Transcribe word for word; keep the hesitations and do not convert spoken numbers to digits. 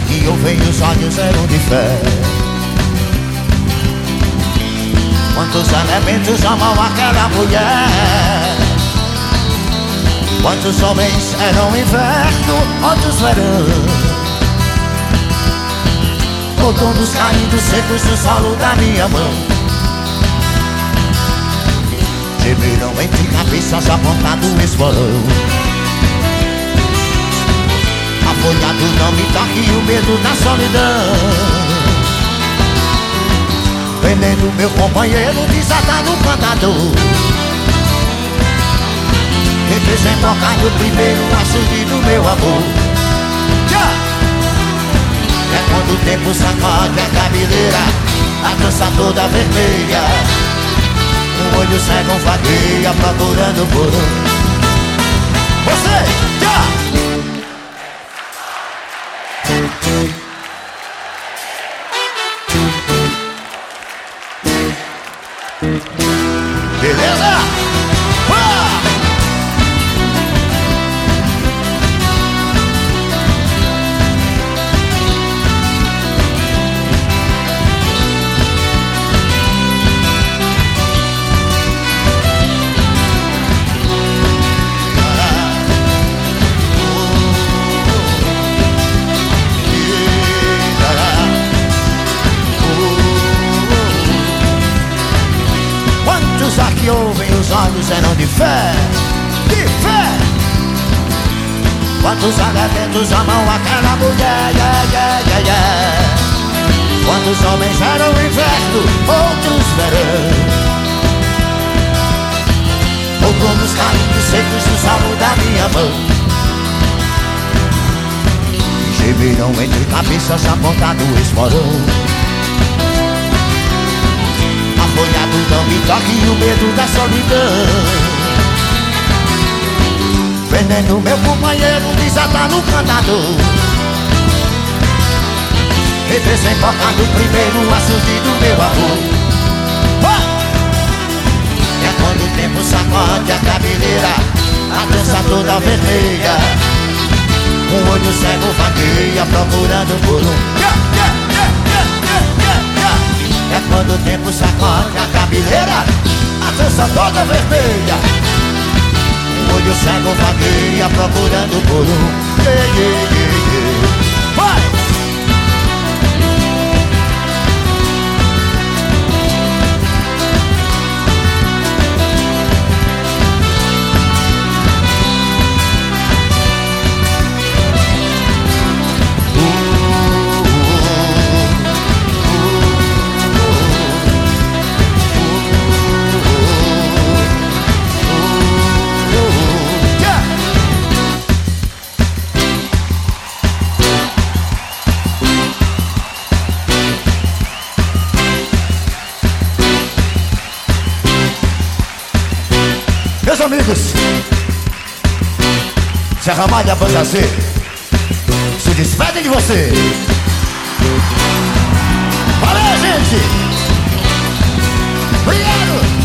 que ouvem os olhos eram de fé. Quantos elementos amam aquela mulher? Quantos homens eram inverno, outros verão? Outonos caindo secos no solo da minha mão. Gemeram entre cabeças apontado o esporão. Apoiado não me toque o medo da solidão. Vendendo meu companheiro desatado o cantador. Desembocar primeiro açude do meu amor. É quando o tempo sacode a cabeleira, a trança toda vermelha. Um olho cego vagueia procurando por um. Você, já! Beleza? Uau! Que ouvem os olhos eram de fé, de fé. Quantos elementos amam aquela mulher, yeah, yeah, yeah, yeah. Quantos homens eram inverno, outros verão. Outonos caindo secos no solo da minha mão. E gemeram entre cabeças apontado o esporão. Apoiado não me toque o medo da solidão. Vendendo meu companheiro desatar no cantador. E desembocado primeiro o açude do meu amor. Oh! É quando o tempo sacode a cabeleira, a trança toda vermelha. Um olho cego vagueia procurando por um. Yeah, yeah, yeah, yeah, yeah, yeah, yeah. É quando o tempo sacode a cabeleira, a trança toda vermelha. Um olho cego vagueia procurando por um. Yeah, yeah, yeah, yeah. Vai! Meus amigos, Zé Ramalho e a Banda Z se despedem de você. Valeu, gente! Obrigado!